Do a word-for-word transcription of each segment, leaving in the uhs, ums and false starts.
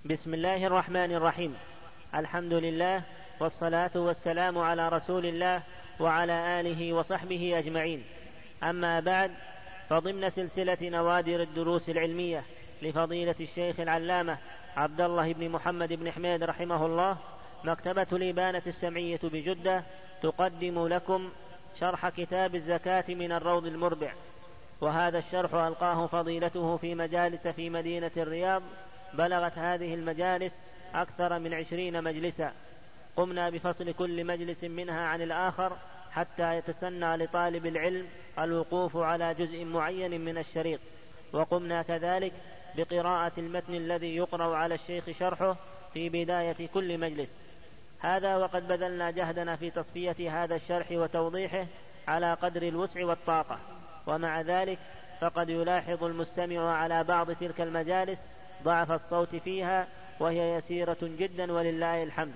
بسم الله الرحمن الرحيم. الحمد لله والصلاة والسلام على رسول الله وعلى آله وصحبه أجمعين. أما بعد، فضمن سلسلة نوادر الدروس العلمية لفضيلة الشيخ العلامة عبد الله بن محمد بن حميد رحمه الله، مكتبة الإبانة السمعية بجدة تقدم لكم شرح كتاب الزكاة من الروض المربع. وهذا الشرح ألقاه فضيلته في مجالس في مدينة الرياض، بلغت هذه المجالس أكثر من عشرين مجلسا. قمنا بفصل كل مجلس منها عن الآخر حتى يتسنى لطالب العلم الوقوف على جزء معين من الشريط، وقمنا كذلك بقراءة المتن الذي يقرأ على الشيخ شرحه في بداية كل مجلس. هذا وقد بذلنا جهدنا في تصفية هذا الشرح وتوضيحه على قدر الوسع والطاقة، ومع ذلك فقد يلاحظ المستمع على بعض تلك المجالس ضعف الصوت فيها، وهي يسيرة جدا ولله الحمد.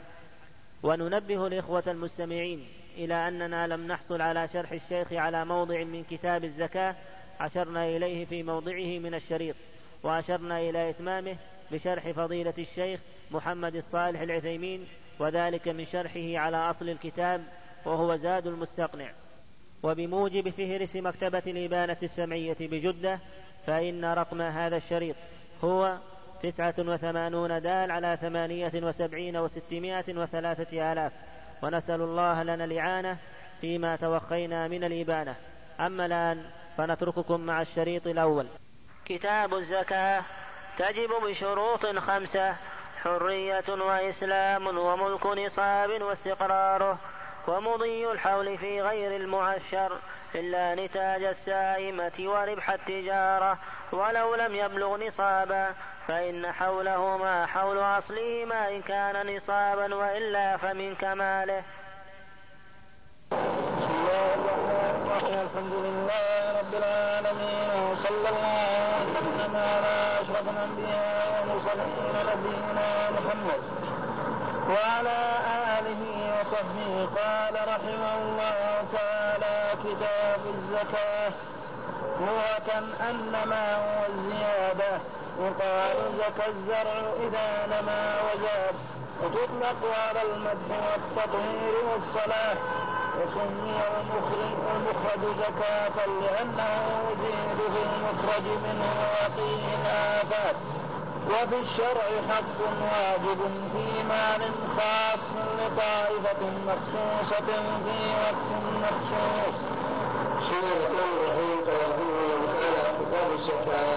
وننبه الإخوة المستمعين إلى أننا لم نحصل على شرح الشيخ على موضع من كتاب الزكاة أشرنا إليه في موضعه من الشريط، وأشرنا إلى إتمامه بشرح فضيلة الشيخ محمد الصالح العثيمين، وذلك من شرحه على أصل الكتاب وهو زاد المستقنع. وبموجب فهرس مكتبة الإبانة السمعية بجدة، فإن رقم هذا الشريط هو تسعة وثمانون دال على ثمانية وسبعين وستمائة وثلاثة آلاف، ونسأل الله لنا الإعانة فيما توخينا من الإبانة. أما الآن فنترككم مع الشريط الأول. كتاب الزكاة تجب بشروط خمسة: حرية وإسلام وملك نصاب واستقراره، ومضي الحول في غير المعشر إلا نتاج السائمة وربح التجارة، ولو لم يبلغ نصابا فإن حوله ما حول أصله ما إن كان نصابا، وإلا فمن كماله. بسم الله الرحمن الرحيم. الحمد لله رب العالمين، وصلى الله وسلم على أشرف الأنبياء والمرسلين نبينا محمد وعلى آله وصحبه. قال رحمه الله تعالى: كتاب الزكاة. لغة النماء والزيادة، يقال زكى الزرع إذا نما وزاد، وتطلق على المدح والتطهير والصلاة. وسمي المخرج زكاة لأنه يزيد في المخرج منه ويقيه الآفات. وفي الشرع حق واجب في مال خاص لطائفة مخصوصة في وقت مخصوص. بسم الله الرحمن الرحيم. قال رحمه الله تعالى: كتاب الزكاة.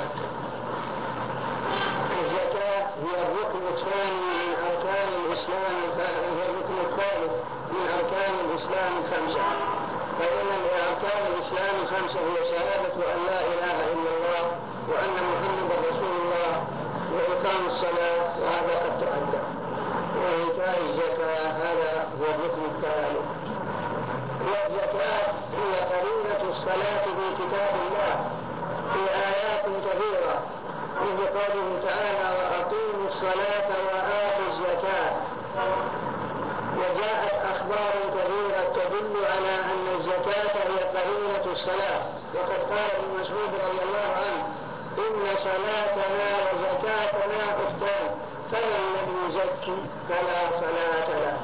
الزكاة هي الركن الثاني من أركان الإسلام، هي الركن الثالث من أركان الإسلام الخمسة. فإن أركان الإسلام الخمسة هي شهادة أن لا إله إلا الله وأن محمدا رسول الله، وإقام الصلاة وهذا قد تؤدى، وإيتاء الزكاة هذا هو الركن الثالث. والزكاة هي قرينة الصلاة في كتاب الله في آيات كثيرة، مثل قوله تعالى: وأقيموا الصلاة وآتوا الزكاة. وجاءت أخبار كثيرة تدل على أن الزكاة هي قرينة الصلاة. وقد قال ابن مسعود رضي الله عنه: إن صلاتنا وزكاتنا أختان، فمن لم يزكي فلا صلاة له.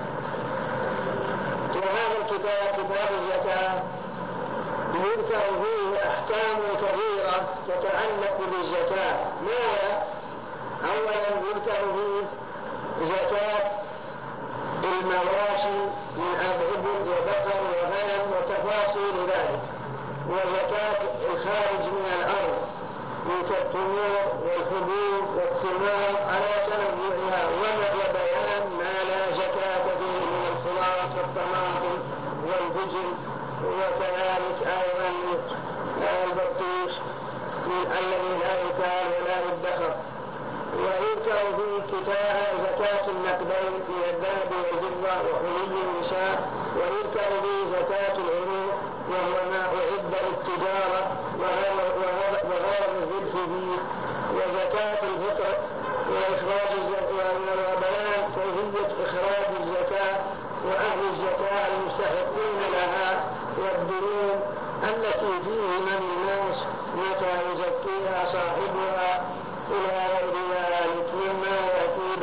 وهذا الكتاب كتاب الزكاة يذكر فيه أحكام كثيرة تتعلق بالزكاة. ماذا؟ أولا يذكر فيه زكاة المواشي من أبعد وبقر وغنم وتفاصيل ذلك، وزكاة الخارج من الأرض من كالتمور والحبوب والثمار على تنوعها، وبيان ما لا زكاة فيه من الخضار والطماطم والبجل، وكذلك أيضا البطيخ الذي لا يكال ولا يدخر. ويذكر فيه زكاة النقدين من الذهب والفضة وحلي النساء. ويذكر فيه زكاة العروق وهو ما أعد للتجارة وغرض الزبط فيه. وزكاة الفطر وإخراج الزكاة وبيان كيفية إخراج الزكاة وأهل الزكاة المستحقين لها، والديون التي فيه من الناس متى يزكيها صاحبها إلى غير ذلك مما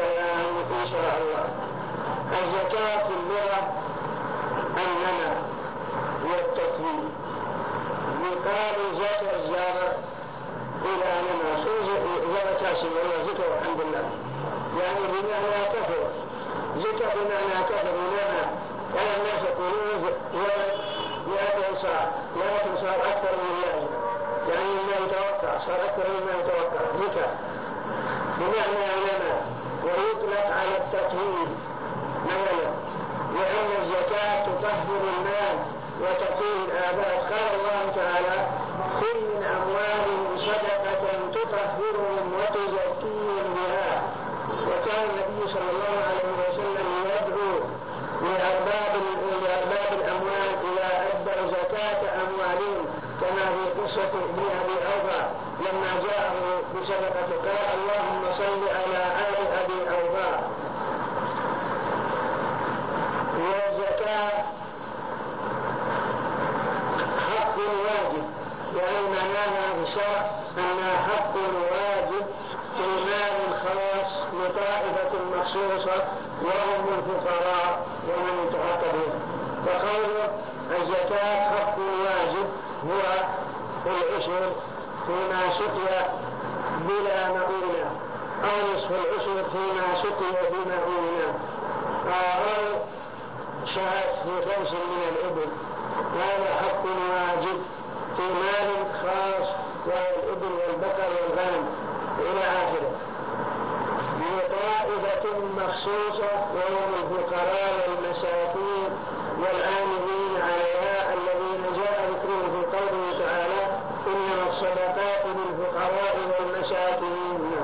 الكلام إن شاء الله. الزكاة في اللغة النمى والتكوين، يقال زكى الزارع إلى نمى زرع كاسم ولا زكى والحمد لله، يعني بمعنى كفر، زكى بمعنى كفر ونمى. كان الناس يقولون ولد مئة صاع لكن صار أكثر من اللازم، يعني ما يتوقع صار أكثر مما يتوقع، زكى بمعنى نمى. ويطلق على التطهير مثلا، لأن الزكاة تطهر المال وتقي الآباء. قال الله تعالى: خذ من أموالهم صدقة تطهرهم وتزكيهم بها. وكان النبي صلى الله عليه وسلم يدعو لأرباب الأموال إذا أدوا زكاة أموالهم، كما في قصة ابن أبي أوفى لما جاءه بصدقة قال: اللهم صل على آل أبي أوفى. والزكاة حق واجب، يعني معناها بشرع أنها حق واجب في مال خاص لطائفة مخصوصة وهم الفقراء ومن يتعاقبون. فقوله الزكاة حق واجب هو العشر فيما سقي بلا مؤونة، أو نصف العشر فيما سقي بمؤونة، أو شهد في خمس من الإبل. هذا حق واجب في مال خاص وهو الإبل والبقر والغنم إلى آخره، لطائفة مخصوصة وهم الفقراء والمساكين والعاملين عليها الذين جاء ذكرهم في قوله تعالى: إنما الصدقات للفقراء والمساكين.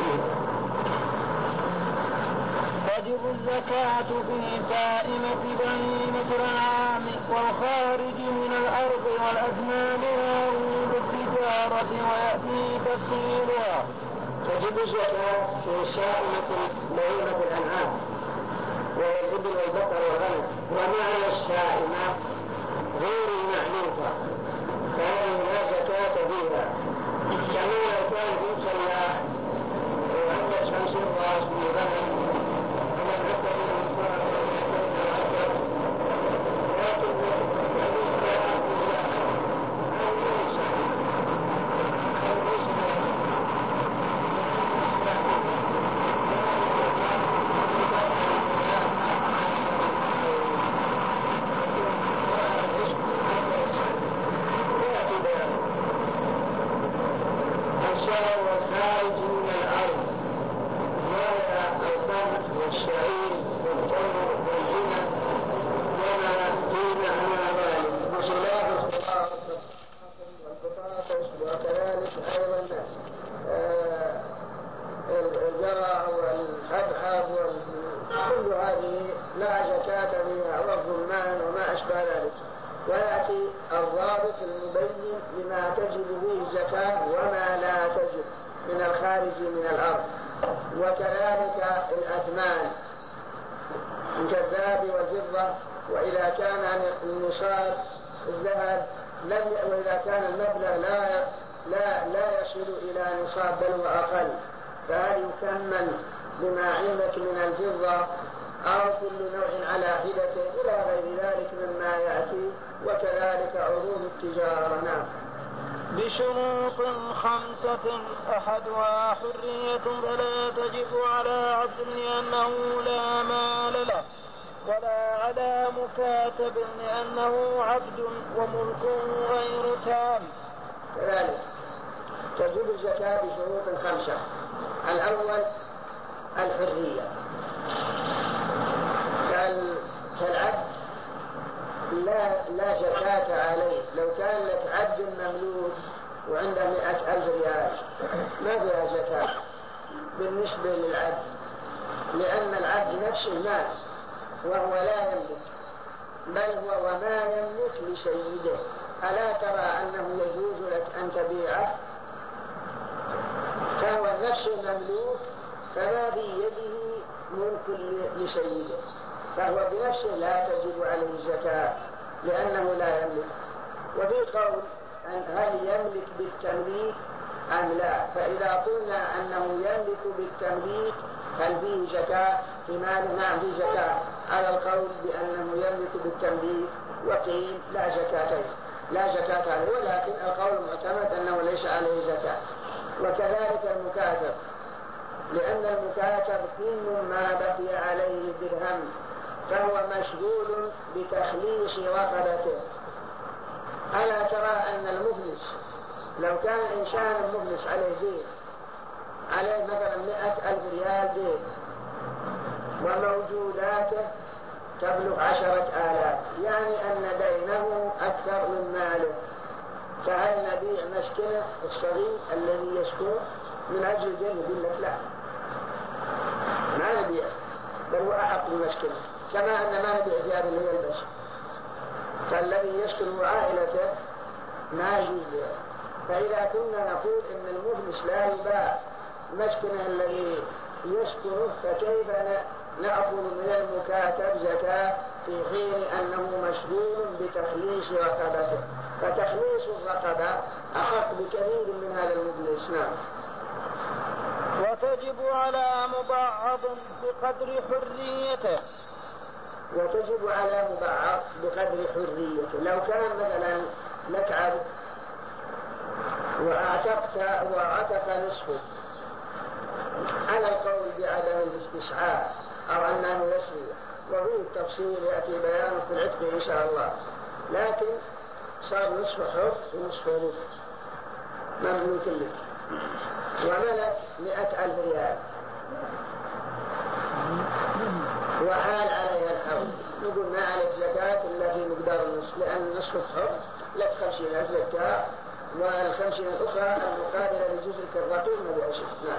تجب الزكاة في سائمة بهيمة الأنعام والخارج من الأرض والأثمان وعروض التجارة، ويأتي تفصيلها. تجب الزكاة في سائمة بهيمة الأنعام وهي الإبل والبقر والغنم. ومعنى السائمة غير المعلوفة، فهذه لا زكاة فيها، كما لو كان في فلاح وعندك خمسين راس من غنم بشروط خمسة أحدها حرية فلا تجب على عبد لأنه لا مال له، ولا على مكاتب لأنه عبد وملكه غير تام. كذلك تجب الزكاة بشروط خمسة. الأول الحرية، كالعبد لا لا زكاة عليه. لو كان لك عبد مملوك وعنده مئة ألف ريال ما فيها زكاة بالنسبة للعبد، لأن العبد نفسه مال وهو لا يملك، بل هو وما يملك لسيده. ألا ترى أنه يجوز لك أن تبيعه؟ فهو نفسه مملوك، فما في يده ملك لسيده، فهو بنفسه لا تجب عليه الزكاة لأنه لا يملك. وفي قول هل يملك بالتمليك أم لا، فإذا قلنا أنه يملك بالتمليك هل فيه زكاة في ماله؟ نعم فيه زكاة على القول بأنه يملك بالتمليك، وقيل لا زكاة لا زكاة عليه، ولكن القول المعتمد أنه ليس عليه زكاة. وكذلك المكاتب، لأن المكاتب كل ما بقي عليه درهم فهو مشغول بتخليص رقبته. ألا ترى أن المفلس لو كان إنسان المفلس عليه دين، عليه مثلا مئة ألف ريال دين وموجوداته تبلغ عشرة آلاف، يعني أن دينه أكثر من ماله، فهل نبيع مسكنه الصغير الذي يسكن من أجل الدين؟ يقول لك لا، ما نبيع، بل هو أحق المسكنة، كما أن ما نبيع ثياب اللي يلبس. فالذي يسكن عائلته ما يجوز. فإذا كنا نقول إن المفلس لا يباع مسكنه الذي يسكنه، فكيف نأخذ من المكاتب زكاة في حين أنه مشغول بتخليص رقبته؟ فتخليص الرقبة أحق بكثير من هذا المفلس. نعم. وتجب على مبعض بقدر حريته. وتجب على مبعض بقدر حريته. لو كان مثلا لك عبد وأعتقت وعتق نصفه على القول بعدم الاستسعاء أو أنه يسري، وفيه التفصيل يأتي بيانه في العتق إن شاء الله، لكن صار نصف حر ونصف ربع مملوك لك، وملك مئة ألف ريال وحال عليها الحول، نقول ما عليك زكاة إلا في مقدار النصف، لأن النصف حر لك خمسين ألف زكاة، والخمسين الأخرى المقابلة لجزء الرقيق ما بها شيء. نعم.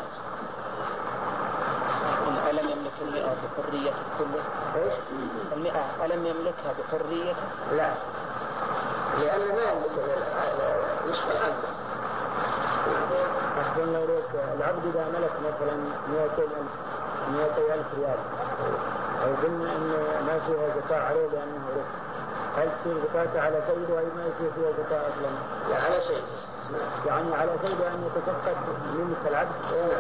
ألم يملك المئة بحرية كله؟ إيش؟ المئة ألم يملكها بحرية؟ لا، لأن ما يملك نصف العبد. أحسن لو ريك العبد إذا ملك مثلا مئتي ألف ريال، أو قلنا إنه ما فيها زكاة عليه لأنه رك، هل تصير زكاة على سيده أي ما يصير فيها زكاة أصلا؟ لا، على سيده. يعني على سيده أن يتفقد ملك العبد.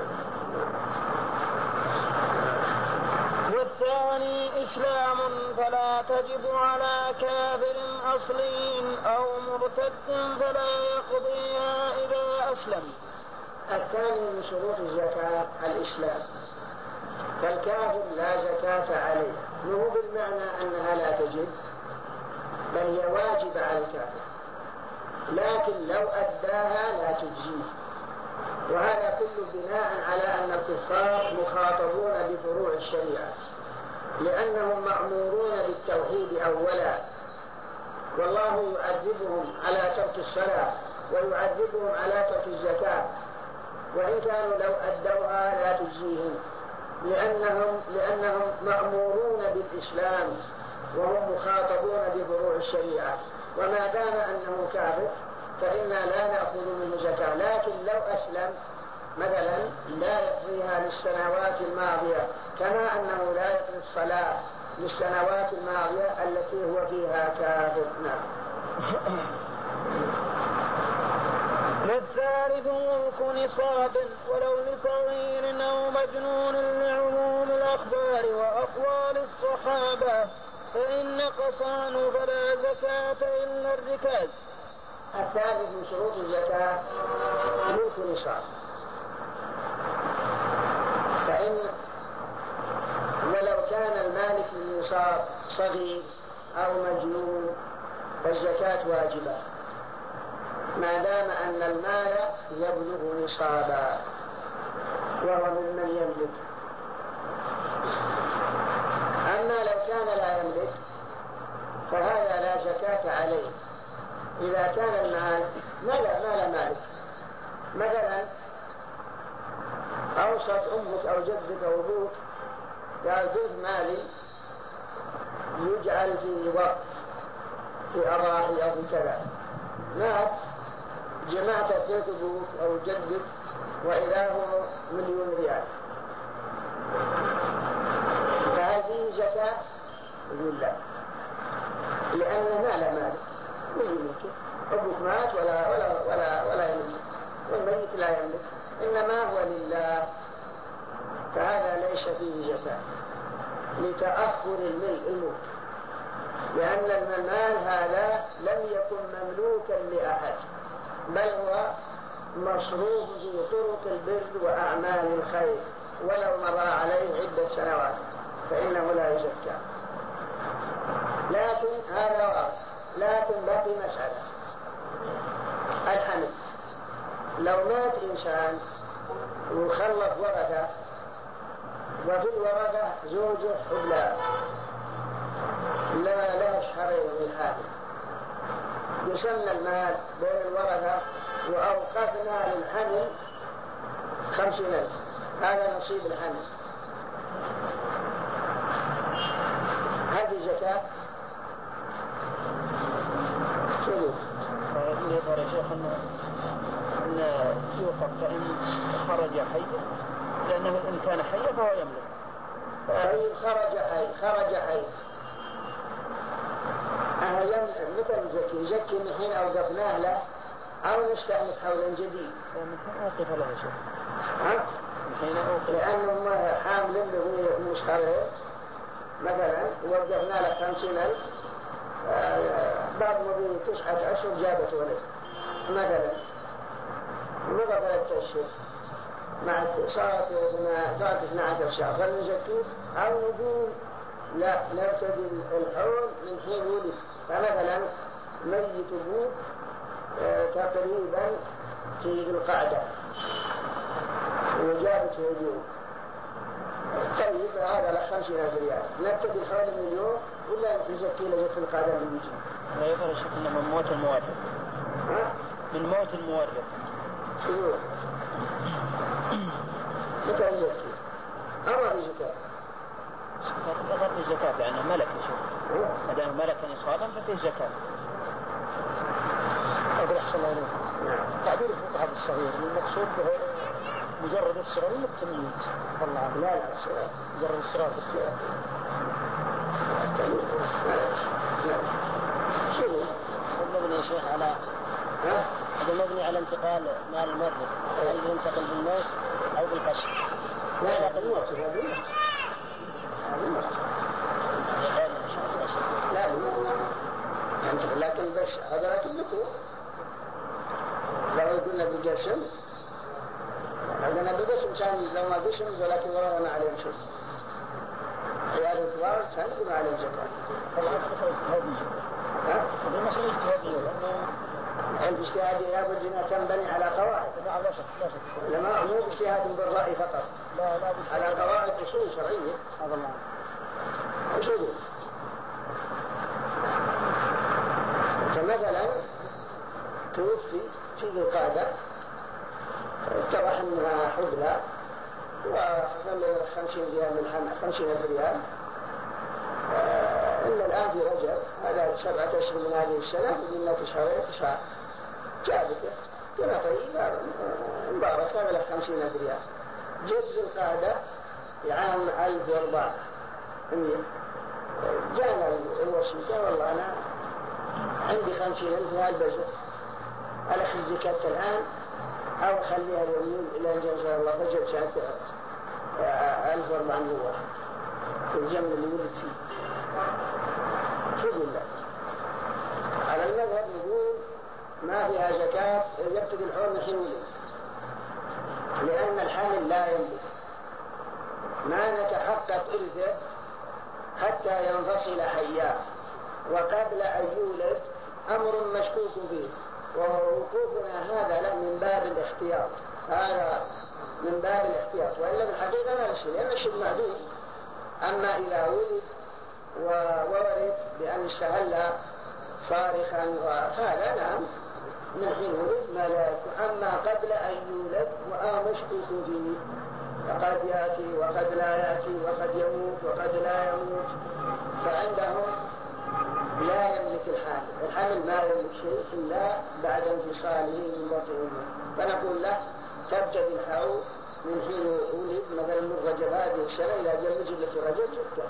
والثاني إسلام فلا تجب على كافر أصلي أو مرتد فلا يقضيها إذا أسلم. الثاني من شروط الزكاة الإسلام، فالكافر لا زكاة عليه، مو بالمعنى أنها لا تجب، بل هي واجبة على الكافر، لكن لو أداها لا تجزيه. وهذا كله بناء على أن الكفار مخاطبون بفروع الشريعة، لأنهم مأمورون بالتوحيد أولا، والله يعذبهم على ترك الصلاة ويعذبهم على ترك الزكاة، وإن كانوا لو أدوها لا تجزيهم، لأنهم, لأنهم مأمورون بالإسلام وهم مخاطبون بفروع الشريعة. وما دام أنه كافر فإنا لا نأخذ منه زكاة، لكن لو أسلم مثلا لا يقضيها للسنوات الماضية، كما أنه لا يقضي الصلاة للسنوات الماضية التي هو فيها كافر. نعم. والثالث ملك نصاب ولو لصغير أو مجنون لعموم الأخبار وأقوال الصحابة، فإن نقصان فلا زكاة إلا الركاز. الثالث من شروط الزكاة ملك نصاب، فإن ولو كان المالك للنصاب صغير أو مجنون فالزكاة واجبة ما دام أن المال يبلغ نصابا وهو ممن يملك. أما لو كان لا يملك فهذا لا زكاة عليه. إذا كان المال مال مالك، مثلا أوصت أمك أو جدك أو أبوك قال بيت مالي يجعل في وقت في أراضي أو في كذا، مات جمعت بيت أبوك أو جدك وإذا هو مليون ريال، فهذه زكاة؟ يقول لا، لأن مال مالك من يملك، أبوك مات ولا ولا ولا ولا يملك، والميت لا يملك، إنما هو لله. فهذا ليس فيه زكاة لتأخر الموت، لأن المال هذا لم يكن مملوكا لأحد، بل هو مصروف في طرق البر وأعمال الخير، ولو مر عليه عدة سنوات فإنه لا يزكى. لكن هذا واضح. لكن باقي مسألة الحمل. لو مات إنسان وخلف ورثة وفي الورثة زوجه حبلى لا لا شهرين من حامل، يسمى المال بين الورثة وأوقفنا للحمل خمسين ألف، هذا نصيب الحمل. هذه زكاة شنو؟ اللي يظهر يا شيخ أنه أن يوقف فإن خرج حي، لأنه إن كان حيا فهو يملك. فإن خرج حي خرج حي أهلا مثل زكي زكي من حين أوقفناه له أو نستأنف حولا جديد؟ من حين أوقف له شيء. ها؟ من حين أوقف. لأنه حامل له مشهره مثلا ووقفنا له خمسين ألف، بعد مضي تسعة أشهر جابت ولد مثلا مضى ثلاثة أشهر مع صارت صارت اثنا عشر شهر، فلنزكيه أو نقول لا نرتدي الحول من حين ولد. فمثلا ميت أبوه تقريبا في القعدة وجابته اليوم، طيب هذا له خمسين ألف ريال، نرتدي الحول من اليوم ولا نزكي له في القعدة من يجي؟ لا يظهر الشيخ إنه من موت المورث. ها؟ من موت المورث. شنو؟ متى يزكي؟ أما في زكاة. غير الزكاة يعني ملك يا شيخ. ما دام ملكا نصابا ففيه زكاة. أقول أحسن الله عليك. تعبير الفقهاء الصغير المقصود به مجرد الصغير والتمييز. والله لا لا الصغير مجرد الصغير الصغير. شنو؟ مبني يا شيخ على ها؟ هذا مبني على انتقال مال المورث، هل ينتقل بالموت أو بالقشر؟ لا لا بالموت هذا بالموت. لا بالموت. لكن بس هذا لكن لكم لو قلنا بجسم قلنا بجسم كان لو ما بجسم ولكن ورانا عليهم شيء خيار الكبار كان يكون عليهم زكاة. طبعا مسألة اجتهادية. ها؟ هذه مسألة اجتهادية لأنه عند اجتهادي لابد أنها تنبني على قواعد. لا لا شك لا شك. لما مو اجتهاد بالرأي فقط. لا لا على قواعد أصول شرعية. هذا الله. أصول. فمثلا توفي في القادة اتضح أنها حبلى وحمل خمسين ريال من الحمل خمسين ألف ريال. آه إن الآن في رجب هذا سبعة أشهر من هذه السنة وإنه تشهرين تشهر جابته كما طيب مبارك هذا له خمسين ألف ريال. جد القادة عام ألف وأربعة جانا الوسيطة والله أنا عندي خمسين ألف ريال بزر ألخ الزكاة الآن أو خليها اليومين إلى أن إن شاء الله فجر سنة ألف وأربعمائة في الجمع اللي ولد فيه. شو يقول لك؟ على المذهب يقول ما فيها زكاة يبتدي الحول من حين ولد، لأن الحامل لا يملك، ما نتحقق إرثه حتى ينفصل حياه، وقبل أن يولد أمر مشكوك فيه، ووقوفنا هذا له من باب الاحتياط، هذا من باب الاحتياط، وإلا بالحقيقة ما نشي لأن الشيء معدوم. أما إذا ولد وورد بأن استهل صارخا فهذا نعم من حين ولد ملاك. أما قبل أن يولد وأمر مشكوك فيه، فقد يأتي وقد لا يأتي وقد يموت وقد لا يموت، فعندهم لا يملك الحامل. الحامل ما يملك شيء إلا بعد انفصاله من بطن أمه، فنقول له تبتدي الحول من حين ولد مثلا من رجب هذه السنة إلى أجل نجد لك رجب ستة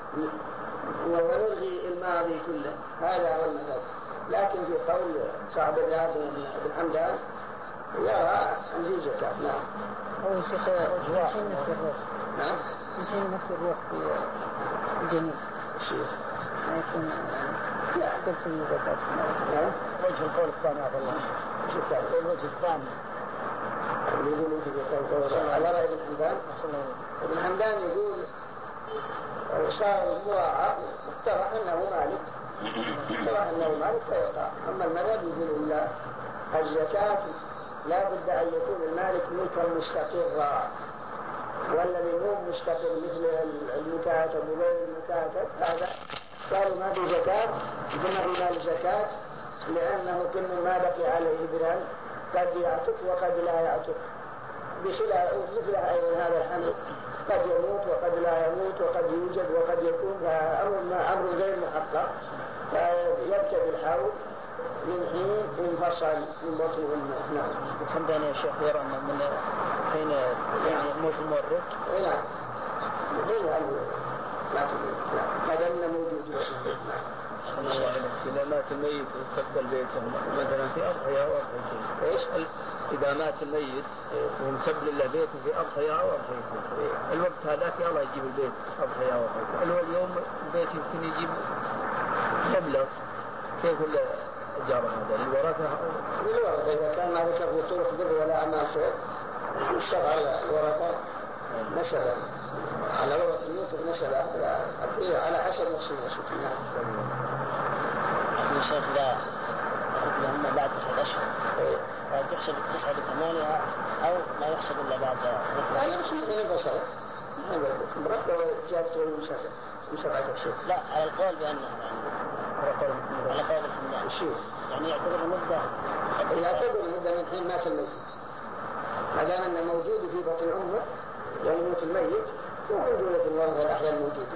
ونلغي الماضي كله. هذا هو المذهب. لكن في قول صاحب الرياض بن حمدان يرى أن في زكاة. نعم. أو شيخ نعم. من حين نفس الروح في الجميع شيء ما يكون لا قلت لي زكاة. نعم. وجه القول الثاني عبد الله. شوف الوجه الثاني. اللي يقول وجه القول على رأي ابن حمدان. ابن حمدان يقول صار المراعى مقترح أنه مالك. مقترح أنه مالك فيعطى. أما المذهب يقول لا، الزكاة لا بد أن يكون المالك ملكا مستقرا، والذي مو مستقر مثل المكاتب وغير المكاتب هذا قالوا ما في زكاة، ثم في مال زكاة، لأنه كل ما بقي عليه درهم قد يعتق وقد لا يعتق، بخلاف مثل أيضا هذا الحمل قد يموت وقد لا يموت وقد يوجد وقد يكون أمر غير محقق، فيبتدي الحول من حين انفصل من بطن أمه. نعم. الحمد لله يا شيخ يرى من حين يعني موت المورث. نعم. غير هذا لكن هذا من موجود. إذا مات الميت واستقبل بيته مثلا في أضحية أو أضحيتين. إيش؟ إذا مات الميت ومسبل له بيته في أضحية أو أضحيتين، الوقت هذاك الله يجيب البيت أضحية أو أضحيتين. اليوم البيت يمكن يجيب مبلغ، كيف الإجارة هذا الورثة؟ الورثة إذا كان ما ذكر في طرق بر ولا أعمال خير الشرع الورثة مثلا على ورثة الموت مثلا على حسب نفس الوصف. يعني شيخ لا هم بعد تسعة أشهر تحسب التسعة بثمانية أو ما يحسب إلا بعد لا يحسب إلا بشرة مرتبة جابته المشرع مشرع تفسير. لا على القول بأنه على قول على قول الحمد يعني يعتبر المدة يعتبر المدة من حين مات الميت، ما دام أنه موجود في بطن أمه يعني موت الميت وموجودة في الورثة الأحياء الموجودة.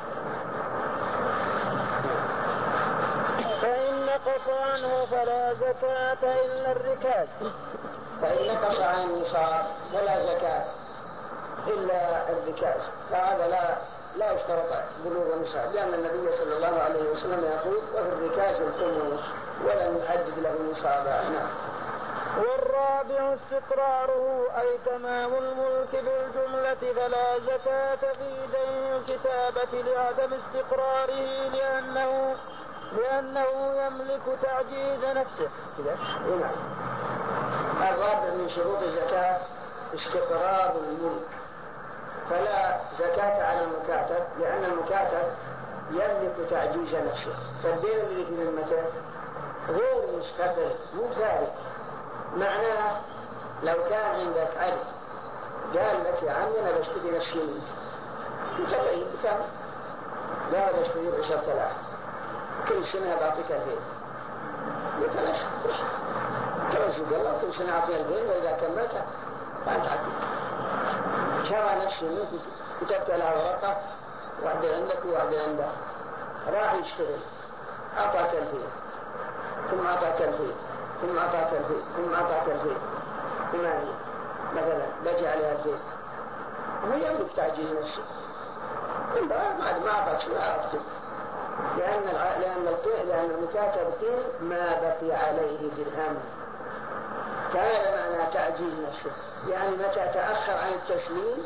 فإن نقص عنه فلا زكاة إلا الركاز. فإن نقص عن النصاب فلا زكاة إلا الركاز، فهذا لا لا يشترط بلوغ النصاب، لأن النبي صلى الله عليه وسلم يقول وفي الركاز الخمس ولم يحدد له نصابا. نعم. والرابع استقراره أي تمام الملك بالجملة، فلا زكاة في دين الكتابة لعدم استقراره لأنه لأنه يملك تعجيز نفسه. نعم. الرابع من شروط الزكاة استقرار الملك، فلا زكاة على المكاتب لأن المكاتب يملك تعجيز نفسه، فالدين الذي في ذمته غير مستقر مو ثابت. معناه لو كان عندك عبد قال لك يا عمي أنا بشتري نفسي منك، قلت له بكم؟ لا بشتري بعشرة آلاف، كل سنة بعطيك البيت. قلت له توجه الله كل سنة أعطي البيت وإذا كملت ما تعطي. شرى نفسه منك، كتبت لها ورقة واحدة عندك وواحدة عندك، راح يشتغل أعطاك البيت ثم أعطاك البيت ثم أعطاك البيت ثم أعطاك البيت ثمانية مثلا بجي عليها البيت، هو يملك تعجيز نفسه. انت ما أعطاك شيء أعطيك، لأن لأن لأن المكاتب قيل ما بقي عليه درهم، فهذا معنى تعجيز نفسه، يعني متى تأخر عن التسليم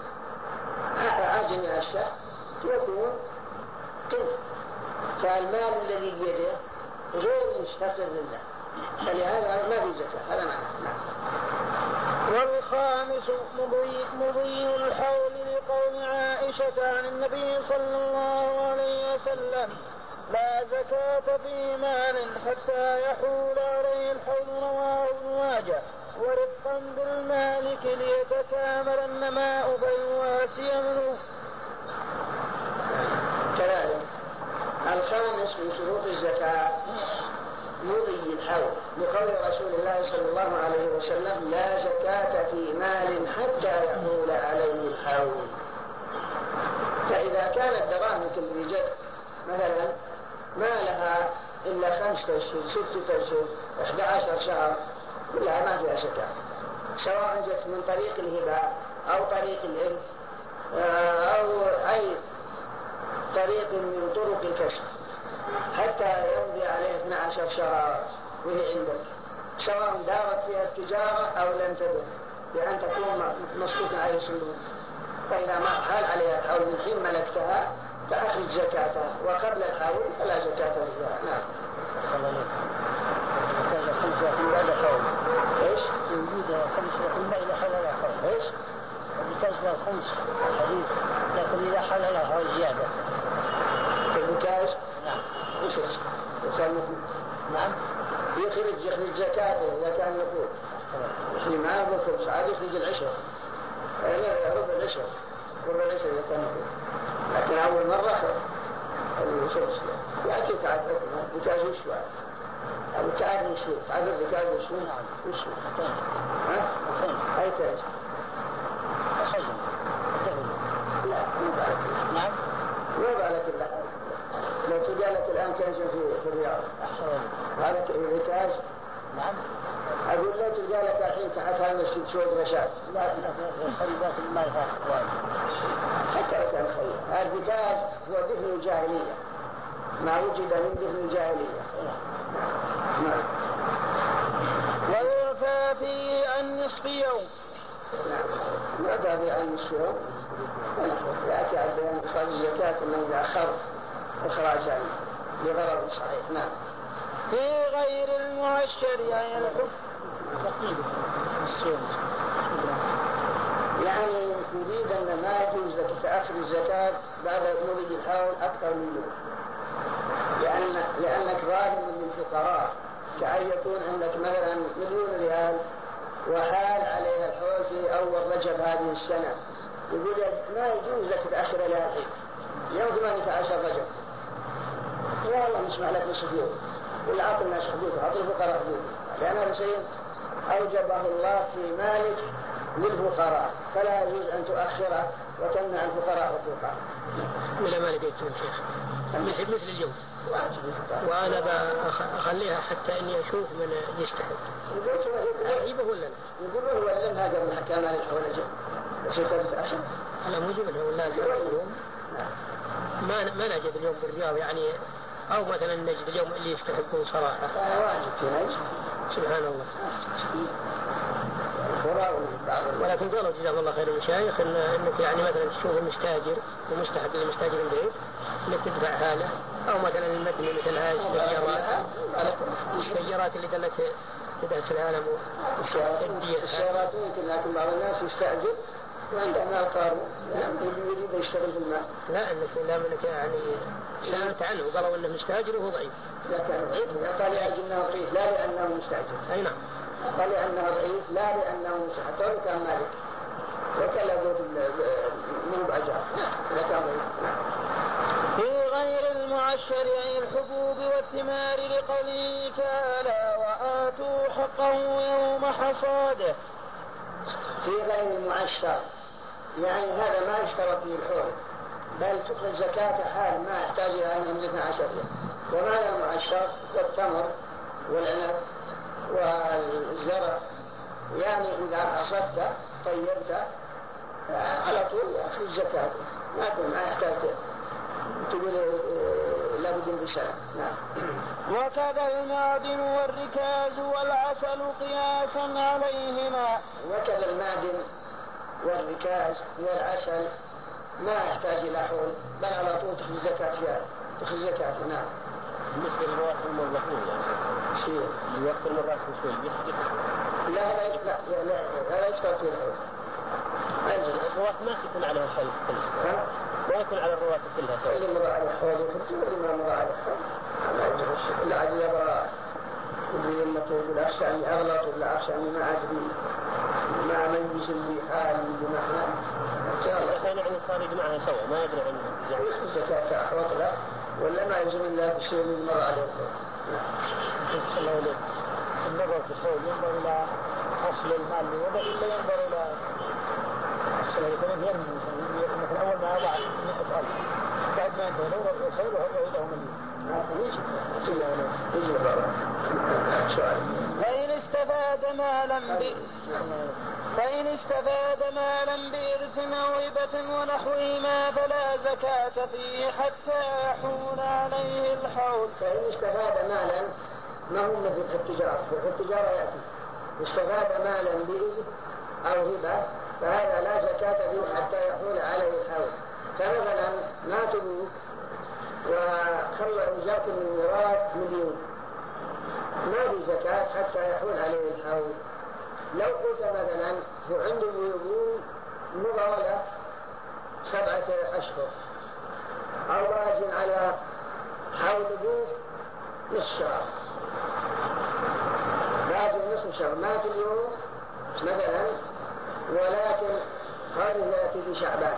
أجل الشهر يكون قيل، فالمال الذي بيده غير مستقر لله، فلهذا ما في زكاة. هذا معنى. والخامس مضي, مضي الحول لقول عائشة عن النبي صلى الله عليه وسلم لا زكاة في مال حتى يحول عليه الحول، رواه ابن ماجه. ورفقا بالمالك ليتكامل النماء فيواسي منه. كذلك الخامس من شروط الزكاة مضي الحول لقول رسول الله صلى الله عليه وسلم لا زكاة في مال حتى يحول عليه الحول. فإذا كانت دراهم كل جد مثلا ما لها إلا خمسة أشهر ستة أشهر أحد عشر شهر كلها ما فيها زكاة، سواء جت من طريق الهبة أو طريق الإرث أو أي طريق من طرق الكشف، حتى يمضي عليه اثني عشر شهر وهي عندك، سواء دارت فيها التجارة أو لم تدر، بأن تكون مصروفا عليه صندوق. فإذا ما حال عليها الحول من حين ملكتها فأخرج زكاتها، وقبل الحول فلا زكاة فيها. نعم. بعد حول. إيش؟ وجود خمس وحول إذا حلل حول. إيش؟ البكاش له خمس حديث، لكن إذا حلل حول زيادة. البكاش؟ نعم. إيش إيش؟ نعم. يخرج يخرج زكاته إذا كان يقول. في ما يقول عاد يخرج العشر. يعني ربع العشر. ربع العشر إذا كان يقول. لكن أول مرة خرج. اللي يخرج يأتي تعرف بكاش وشوى. أبو تعرف وشوى. تعرف بكاش وشوى. نعم. وشوى. ها؟ أي تاج؟ أخزن. لا مو بالك. نعم. مو بالك إلا لو تجالك الآن كنز في في الرياض. أحسن. هذا البكاش. نعم. أقول لا تلقى لك الحين تحت هالمسجد شوق رشاد. لا خريبات ما يفعل وايد. حتى لو كان خير. البكاش هو دفن الجاهلية. ما وجد من دفن الجاهلية. نعم. ويوفى فيه عن نصف يوم. نعم. يوفى فيه عن نصف يوم. يأتي على بيان إخراج الزكاة من إذا أخر إخراجا لغرض صحيح. نعم. في غير المعشر يعني الحكم. يعني يريد أن ما يجوز لك تأخر الزكاة بعد مولد الحول أكثر من يوم، لأن لأنك ظالم للفقراء، كأن يكون عندك مثلا مليون ريال وحال عليها الحول في أول رجب هذه السنة، يقول ما يجوز لك تأخر لها الحين يوم ثمانية عشر رجب، يا الله نسمع لك نصف يوم ولا أعطي الناس حدوثه، أعطي الفقراء حدوثه، لأن هذا شيء أوجبه الله في مالك للفقراء، فلا يجوز أن تؤخره وتمنع الفقراء حقوقهم. ولا مالك يكتب شيخ مثل مثل اليوم، وأنا بخليها حتى إني أشوف من يستحق. عيبه ولا لا؟ يقول هو لم هذا من حكام الحول الجو شيء تأخر. أنا مو جبنها ولا اليوم ما ما نجد اليوم بالرياض يعني، أو مثلا نجد اليوم اللي يستحقون صراحة. سبحان الله. ولكن قالوا جزاهم الله خير المشايخ إن إنك يعني مثلا تشوف المستاجر ومستحق للمستاجر البيت إنك تدفع حاله، أو مثلا المبني مثل هاي السيارات السيارات اللي قالت تدعس العالم السيارات ممكن، لكن بعض الناس يستأجر وعنده مال قارب يريد يشتغل في المال. لا انك لا منك يعني سألت عنه قالوا انه مستاجر وهو ضعيف. لا كان ضعيف قال لأنه ضعيف لا لأنه مستاجر. اي نعم. قال لأنه ضعيف لا لأنه مستحتر كان مالك وكان له من بأجار. لا كان ضعيف. في غير المعشر أي الحبوب والثمار لقوله تعالى وآتوا حقه يوم حصاده. في غير المعشر يعني هذا ما يشترط في الحول، بل تخرج زكاة حال ما يحتاج إلى أن يملك عشرية. ومعنى المعشر والتمر والعنب والزرع، يعني إذا حصدت طيبت على طول أخرج زكاة، ما يكون ما يحتاج تقول لابد من رسالة. نعم. وكذا المعدن والركاز والعسل قياسا عليهما. وكذا المعدن والركاز والعسل ما يحتاج إلى حول، بل على طول تخرج زكاة فيها تخرج زكاة. نعم. بالنسبة للرواتب الموظفين يعني شيء يوفر من رأس شوي لا لا لا لا لا يشترط في الحول. الرواتب ما تكون عليها الحول كلها، ما يكون على الرواتب كلها سواء. اللي مر على الحول يخرج واللي ما مر على الحول ما يدرس. لا عاد يبغى اللي يمته يقول أخشى أني أغلط ولا أخشى أني ما أدري ما ميز اللي حال اللي ما حال. الحين يعني صار يجمعها سوا ما يدري عن زكاة أحوط له ولا ما يلزم الله بالشيء اللي مر عليه الحول. النظر في الحول ينظر إلى أصل المال ولا إلا ينظر إلى أصل يكون يرمي مثل أول ما يضع مئة ألف بعد ما ينتهي لو الخير وهو له مليون. فإن استفاد مالا ب... فإن استفاد مالا بإرث أو هبة ونحوهما فلا زكاة فيه حتى يحول عليه الحول. فإن استفاد مالا ما هو مثل التجارة، في التجارة يأتي استفاد مالا بإرث أو هبة فهذا لا زكاة فيه حتى يحول عليه الحول. فمثلا مات أبوك وخلى جاك من ميراث مليون، ما في زكاة حتى يحول عليه الحول. لو قلت مثلا هو عنده أبوه مضى له سبعة أشهر أو راجع على حول أبوه نصف شهر، راجع نصف شهر، مات اليوم مثلا ولكن هذا يأتي في شعبان،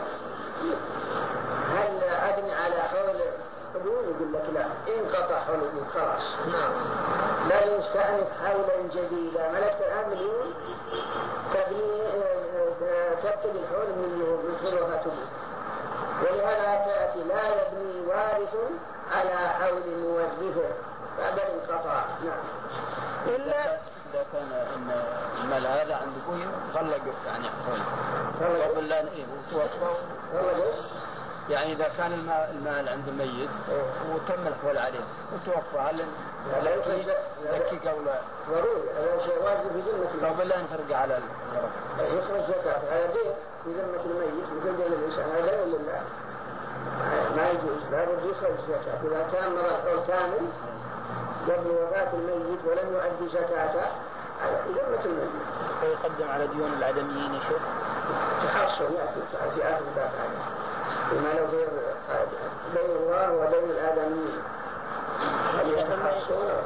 هل أبني على حول أبوه؟ يقول لك لا، انقطع حول أبوه خلاص، بل يستأنف حولا جديدا. ملكت الآن مليون تبني تبتدي الحول من مثلها تبني، ولهذا تأتي لا يبني وارث على حول مورثه بل انقطع. نعم. إلا إذا كان إن المال هذا عند أبوه طلق يعني حول قبل لا إيه وتوفى، يعني إذا كان المال, المال عند الميت وتم الحول عليه وتوفى هل لا يزكي قوله ضروري هذا شيء واجب في ذمة قبل لا نفرق على يخرج زكاة هذا دين في ذمة الميت مثل دين الإنسان، هذا دين لله ما يجوز، لابد يخرج زكاة. إذا كان مرض الحول كامل قبل وفاة الميت ولم يؤدي زكاته على ذمة الميت فيقدم على ديون العدميين يا شيخ تحصل يأتي في آخر الباب هذا بما لو غير دين الله ودين الآدميين إذا كان ما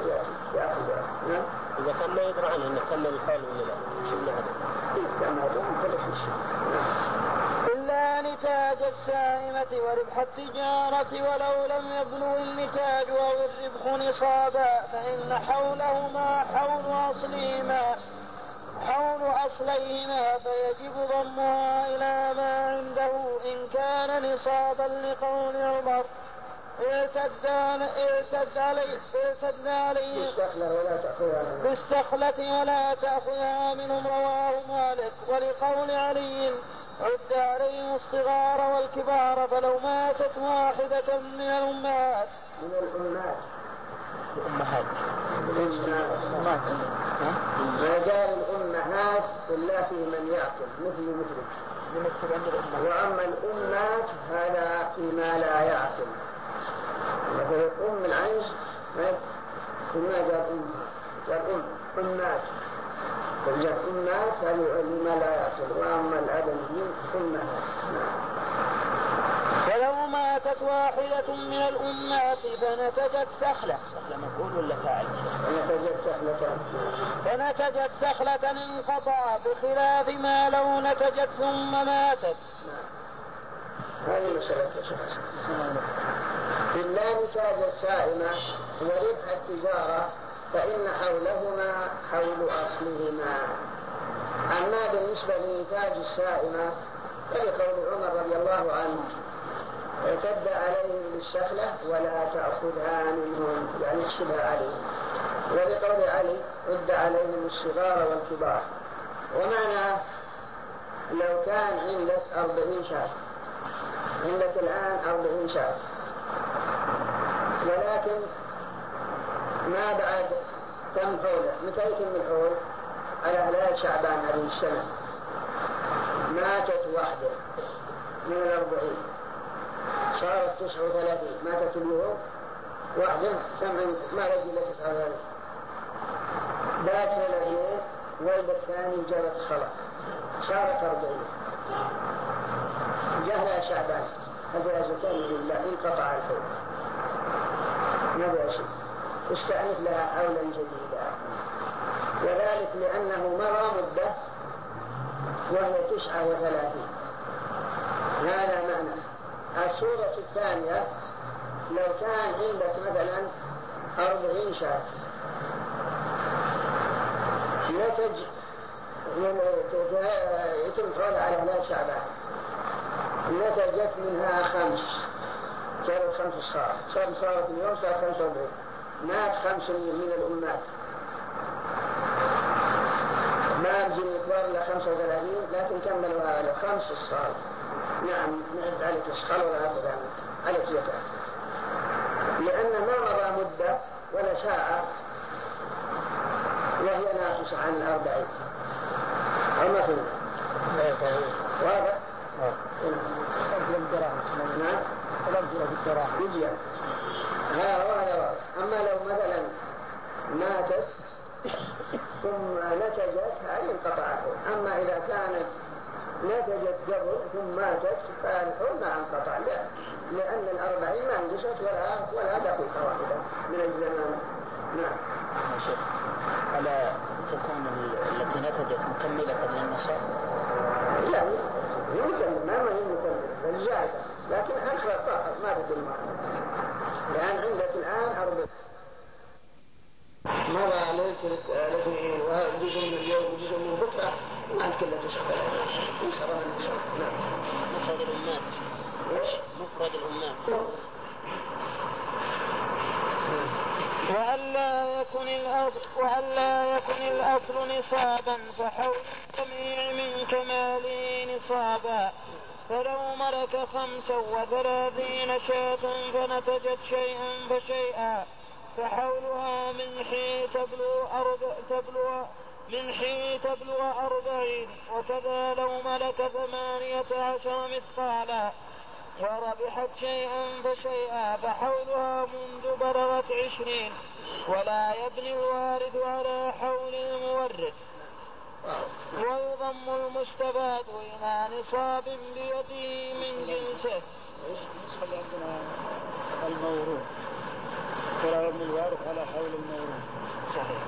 إذا كان ما يدرى عنه أنه كمل الحال ولا لا شبنا إلا نتاج السائمة وربح التجارة ولو لم يبلغ النتاج أو الربح نصابا فإن حولهما حول أصلهما حول أصليهما فيجب ضمها إلى ما عنده إن كان نصابا لقول عمر ارتد عليه ارتد عليه بالسخلة ولا تأخذها منهم رواه مالك. ولقول علي عد عليهم الصغار والكبار فلو ماتت واحدة من الأمهات من الأمهات الأمهات ما جاء الأمهات إلا في من يأكل مثل مثلك، وأما الأمات هذا فيما لا يأكل. مثل أم العيش ثم جاء أم جاء أم أمات فجاء أمات هذه لما لا يأكل، وأما الآدميين أمهات. فلو ماتت واحدة من الأمهات فنتجت سخلة سخلة مقول ولا فاعل؟ فنتجت سخلة فنتجت سخلة انقطع بخلاف ما لو نتجت ثم ماتت. هذه مسألة إلا نتاج السائمة وربح التجارة فإن حولهما حول أصلهما. أما بالنسبة لنتاج السائمة فلقول عمر رضي الله عنه ارتد عليهم بالسخلة ولا تأخذها منهم يعني اشبه عليهم، ولقول علي رد عليهم الصغار والكبار. ومعنى لو كان عندك أربعين شهر، عندك الآن أربعين شهر ولكن ما بعد تم حوله، متى يتم الحول؟ على هلال شعبان هذه السنة ماتت واحدة من الأربعين صارت تسعة وثلاثين، ماتت اليوم واحدة سمع ما رجل تسعة وثلاثين بات ثلاثين والد الثاني جرت خلق صارت أربعين جهل شعبان هذا زكاة لله انقطع الحول ماذا شيء استأنف لها حولا جديدا، وذلك لأنه مضى مدة وهي تسعة وثلاثين. هذا معنى. الصورة الثانية لو كان عندك مثلا أربعين شهر نتج يتم حول على هلال شعبان نتجت منها خمس كانوا خمس صار صار صارت اليوم صار خمسة وأربعين مات خمس من الأمات ما بزي مقدار إلا خمسة وثلاثين لكن كملوا على خمس صار. نعم نعد عليك الشخال ولا هكذا عليك يتعب لأن ما مضى مدة ولا ساعة وهي ناقصة عن الأربعين. أما واضح؟ أمثلة بالدراهم. نعم. الأمثلة بالدراهم. باليوم. ها واضح. أما لو مثلا ماتت ثم نتجت هذه انقطعت. أما إذا كانت نتجت قبل ثم ماتت فالحر ما انقطع، لأن الأربعين ما انقصت ولا ولا دقيقة واحدة من الزمان. نعم. ألا تكون التي نتجت مكملة للنصاب؟ لا هي مكملة، ما هي مكملة الجاهزة، لكن أخرى طاقة ما تدل معها، لأن عندك الآن أربع ماذا عليك الذي جزء من اليوم وجزء من بكرة ما عند كلها تشغل إن شاء الله إن شاء الله. نعم. مفرد الأمات. إيش؟ مفرد الأمات. وألا يكن الأصل وألا يكن الأصل نصابا فحول الجميع من كماله نصابا، فلو ملك خمسا وثلاثين شاة فنتجت شيئا فشيئا فحولها من حين تبلغ أربع تبلغ من حين تبلغ أربعين، وكذا لو ملك ثمانية عشر مثقالا وربحت شيئا فشيئا فحولها منذ بلغت عشرين، ولا يبني الوارث على حول المورث. ويضم المستفاد إلى نصاب بيده من جنسه. الموروث ولا يبني الوارث على حول الموروث. صحيح.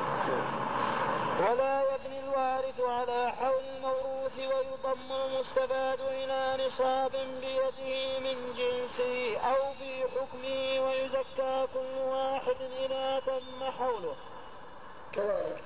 ولا يبني الوارث على حول الموروث. ويضم المستفاد إلى نصاب بيده من جنسه أو في حكمه، ويزكى كل واحد إذا تم حوله. كذلك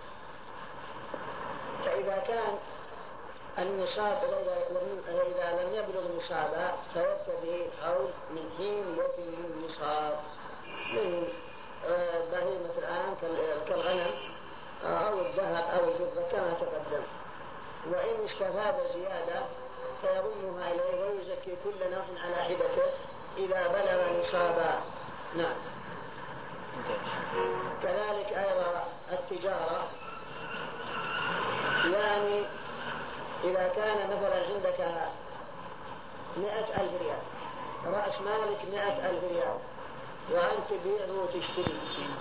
فإذا كان النصاب إذا لم يبلغ نصابا فيبتدئ الحول من حين يتم النصاب من بهيمة الآن كالغنم أو الذهب أو الفضة كما تقدم. وإن استفاد زيادة فيضمها إليه ويزكي كل نوع على حدته إذا بلغ نصابا. نعم. كذلك أيضا التجارة، يعني إذا كان مثلا عندك مئة ألف ريال، رأس مالك مئة ألف ريال وأنت تبيع وتشتري،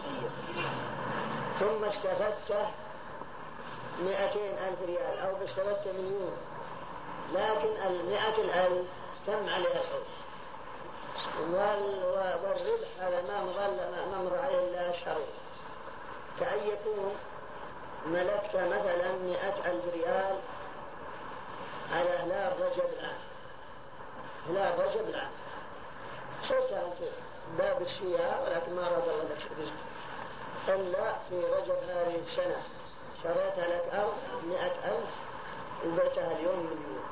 ثم استفدت مئتين ألف ريال أو استفدت مليون، لكن المئة الألف تم عليها الحول، والربح هذا ما مضل ما مر عليه إلا شرط. كأن يكون ملكت مثلا مئة ألف ريال على هلال رجب العام، هلال رجب العام صرت أنت باب السيارة ولكن ما رضى الله لك رزق إلا في رجب هذه السنة شريت لك أرض مئة ألف وبيتها اليوم مليون،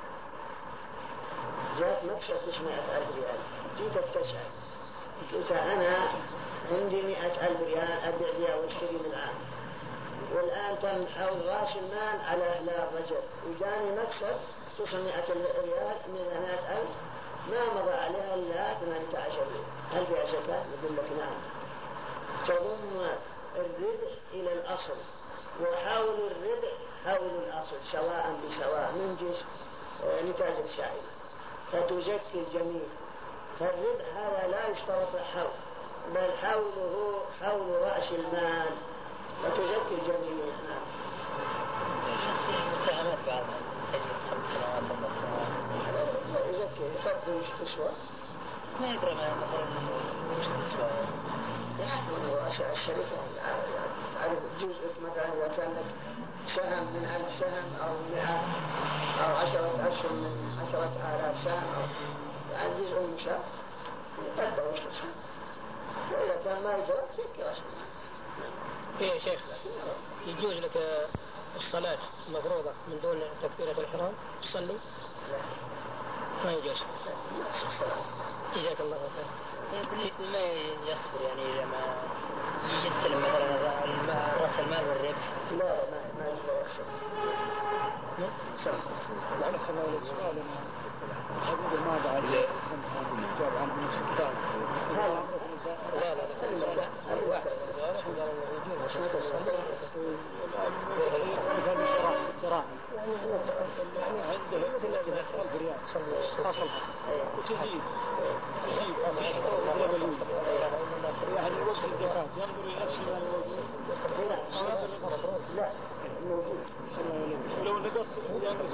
جاءت مكسب مئة ألف ريال، جيتك تسأل قلت أنا عندي مئة ألف ريال أبيع بها واشتري من العام، والآن تم حول رأس المال على هلال رجب وجاني مكسب تسعمائة ريال من مئة ألف ما مضى عليها إلا ثمانية عشر ريال، هل فيها زكاة؟ يقول لك نعم. تضم الربح إلى الأصل، وحول الربح حول الأصل سواء بسواء من جنس نتاج السائل، فتزكي الجميع. فالربح هذا لا يشترط الحول، بل حوله حول رأس المال فتزكي الجميع. نعم. مساهمات بعد تجلس خمس سنوات أربع سنوات يزكي يفضل وش تسوى ما يدري مثلا وش تسوى الشركة تعرف جزء مثلا إذا كان لك سهم من ألف سهم أو مئة أو عشرة أسهم من عشرة آلاف سهم أو يعني جزء من سهم يقدر وش تسوى، وإذا كان ما يدرك يذكر أسهم. يا شيخ يجوز لك الصلاة المفروضة من دون تكبيرة الإحرام تصلي؟ ما يجوز. جزاك الله خير. بالنسبة ما يصبر يعني إذا ما يستلم مثلا رأس المال والربح؟ لا ما ما يصبر يخشى. لا أنا خلال السؤال حدود الماضي على الجواب عن الكتاب. لا لا لا الواحد ذراعا يعني عنده مثل ألف ريال أصلها وتزيد تزيد يعني وقت الزكاة ينظر لنفس ما موجود لا موجود ولو نقص ينقص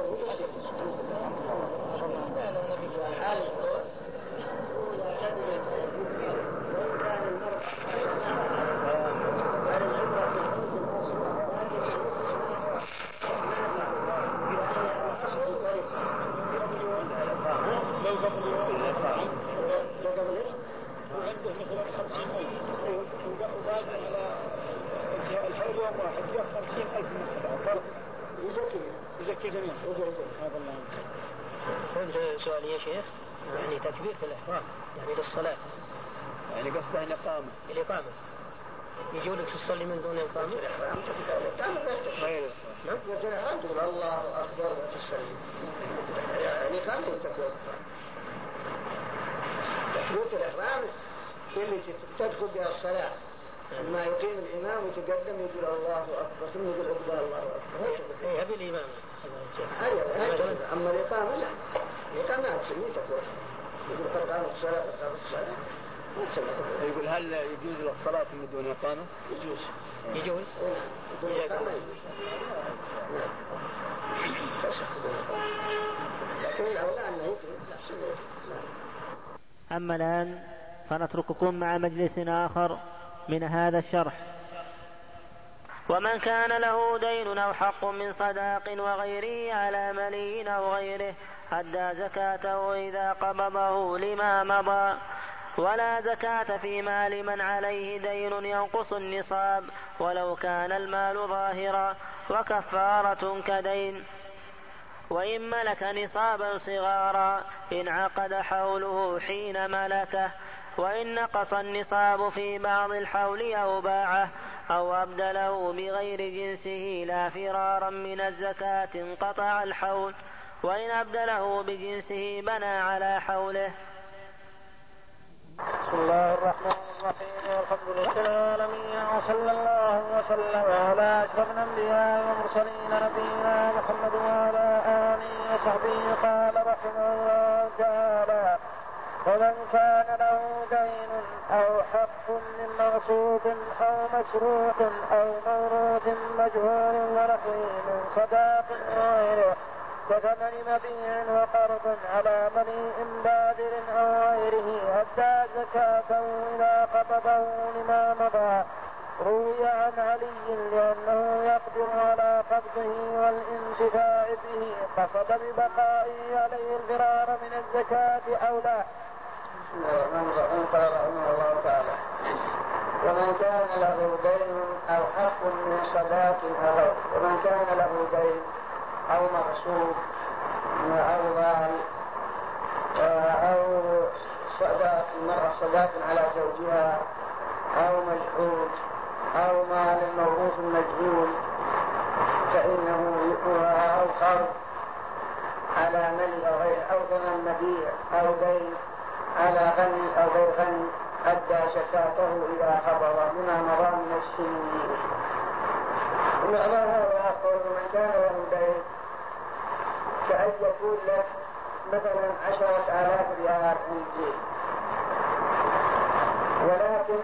فهمت سؤالي يا شيخ؟ يعني تكبيرة الإحرام يعني للصلاة يعني قصده الإقامة الإقامة يجولك تصلي من دون إقامة؟ غير نعم الإحرام تقول الله أكبر وتصلي الإقامة تكبيرة تكبيرة الإحرام اللي تدخل بها الصلاة ما يقيم الإمام ويتقدم يقول الله أكبر ثم يقول أكبر الله أكبر هي هذه الإمام أما الإقامة لا الإقامة ما تسميه تكبيرة يقول قد قامت الصلاة قد قامت الصلاة ما تسميه. يقول هل يجوز للصلاة من دون إقامة؟ يجوز يجوز بدون إقامة يجوز نعم تصح بدون إقامة لكن الأولى أنه يجوز نفس الوقت. أما الآن فنترككم مع مجلس آخر من هذا الشرح. ومن كان له دين أو حق من صداق وغيره على ملي أو غيره أدى زكاته إذا قبضه لما مضى، ولا زكاة في مال من عليه دين ينقص النصاب ولو كان المال ظاهرا، وكفارة كدين. وإن ملك نصابا صغارا انعقد حوله حين ملكه، وإن نقص النصاب في بعض الحول أو باعه أو أبدله بغير جنسه لا فرارا من الزكاة انقطع الحول، وإن أبدله بجنسه بنى على حوله. بسم الله الرحمن الرحيم والحمد لله رب العالمين وصلى الله وسلم على أشرف الأنبياء والمرسلين نبينا محمد وعلى آله وصحبه. قال رحمه الله تعالى: ومن كان له دين أو حق من مغصوب أو مسروق أو موروث مجهول ونحوه من صداق وغيره كثمن مبيع وقرض على مليء بادر أو غيره أدى زكاته إذا قبضه لما مضى. روي عن علي لأنه يقدر على قبضه والانتفاع به قصد ببقائه عليه الفرار من الزكاة أو لا. قال رحمه الله تعالى: ومن كان له دين أو حق من صداق أو غيره، ومن كان له دين أو مغصوب أو مال أو صداق المرأة صداق على زوجها أو مجهول أو مال موروث مجهول فإنه يقوها أو قرض على مال أو غير أو ثمن مبيع أو دين على غني أو غير غني أدى زكاته إذا قبض لما مضى من السنين. ومعنى هذا أقول: من كان له دين كأن يكون لك مثلا عشرة آلاف ريال عندي، ولكن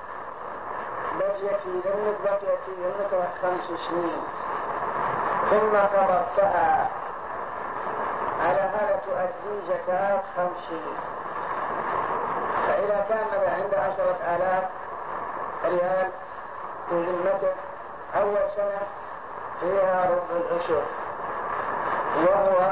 بقيت في ذنك بقيت في ذنك خمس سنين ثم قرضتها، على هذا تؤدي زكاة خمسين. فإذا كان عند عشرة آلاف ريال في ذمته أول سنة فيها ربع العشر وهو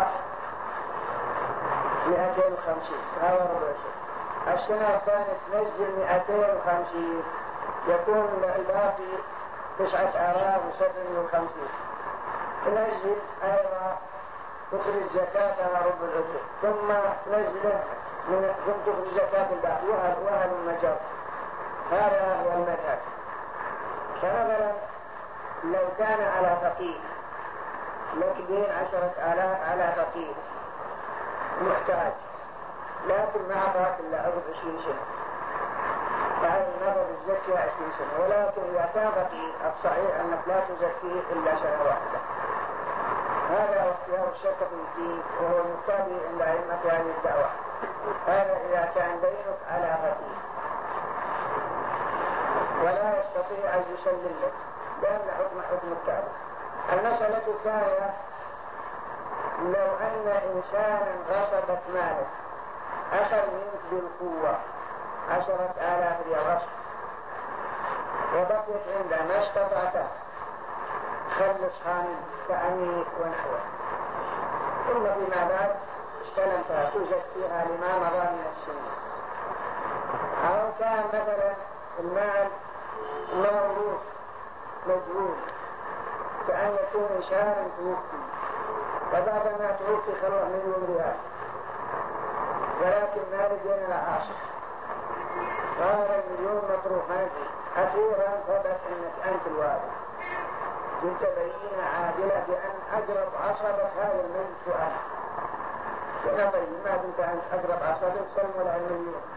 مئتين وخمسين، هذا ربع العشر. السنة الثانية تنزل مئتين وخمسين، يكون الباقي تسعة آلاف وسبعمائة وخمسين. تنزل أيضا تخرج زكاتها ربع العشر، ثم تنزل من ثم تخرج زكاة الباقي وهل وهل المجر. هذا هو المذهب. فمثلا لو كان على فقير لك دين عشرة آلاف على فقير محتاج، لكن ما أعطاك إلا عقد عشرين سنة، فهذا النظر الزكاة عشرين سنة. ولكن إذا كان فقير الصحيح أنك لا تزكيه إلا سنة واحدة، هذا هو اختيار الشك في الدين وهو المقتضي عند أئمة هذه الدعوة. هذا إذا كان دينك على غدير ولا يستطيع أن يسلم لك لأن حكم حكم التالي. المسألة الثانية لو أن إنسانا غصبت مالك أخذ منك بالقوة عشرة آلاف ريال غصب وبقيت عنده ما استطعت خلصها منه كأمير ونحوه ثم فيما بعد استلمتها توجد فيها لما مضى من السنين أو كان مثلا المال موروث مجهول كأن يكون إنسانا توفي وبعد ما توفي خلص مليون ريال ولكن مال دين العاصر صار المليون مطروح منك أخيرا ثبت أنك أنت الوارث كنت بينة عادلة بأن أجرب عصبة هذا الملك وأنا كنا طيب ما كنت أنت أجرب عصبة سلم ولا المليون